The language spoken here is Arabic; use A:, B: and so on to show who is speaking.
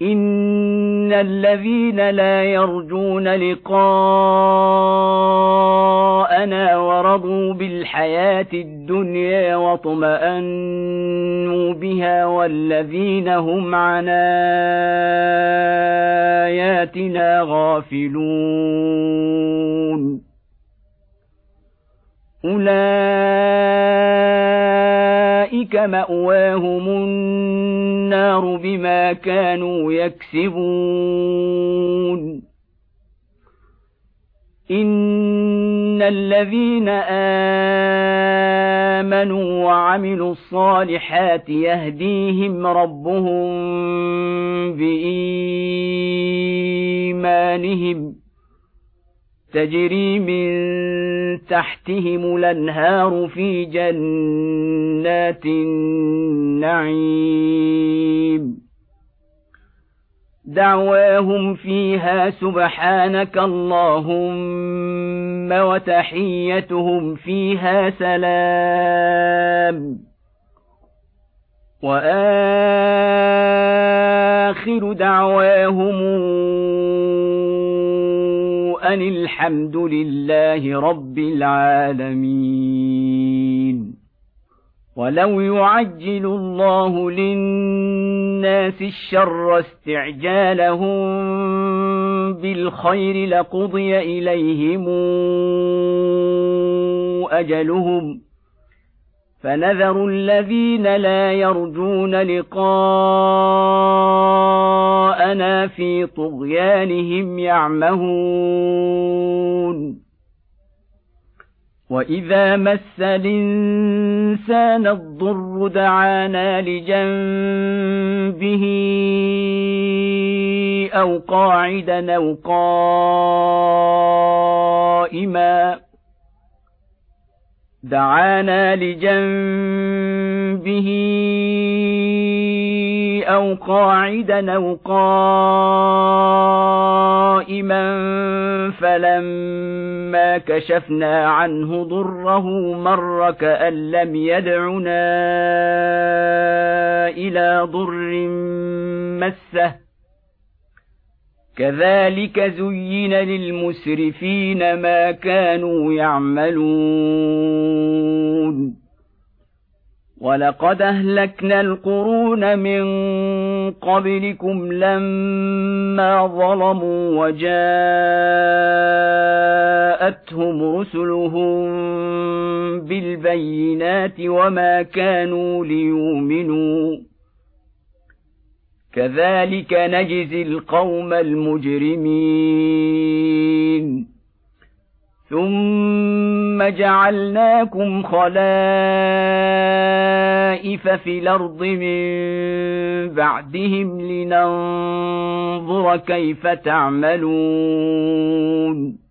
A: إن الذين لا يرجون لقاءنا ورضوا بالحياة الدنيا واطمأنوا بها والذين هم عن آياتنا غافلون أولئك مأواهم النار بما كانوا يكسبون إن الذين آمنوا وعملوا الصالحات يهديهم ربهم بإيمانهم تجري من تحتهم الأنهار في جنات النعيم دعواهم فيها سبحانك اللهم وتحيتهم فيها سلام وآخر دعواهم أن الحمد لله رب العالمين ولو يعجل الله للناس الشر استعجالهم بالخير لقضي إليهم أجلهم فنذر الذين لا يرجون لقاءنا في طغيانهم يعمهون وإذا مس الإنسان الضر دعانا لجنبه أو قاعدا أو قائما فلما كشفنا عنه ضره مر كأن لم يدعنا إلى ضر مسه كذلك زين للمسرفين ما كانوا يعملون ولقد أهلكنا القرون من قبلكم لما ظلموا وجاءتهم رسلهم بالبينات وما كانوا ليؤمنوا كذلك نجزي القوم المجرمين ثم جعلناكم خلائف في الأرض من بعدهم لننظر كيف تعملون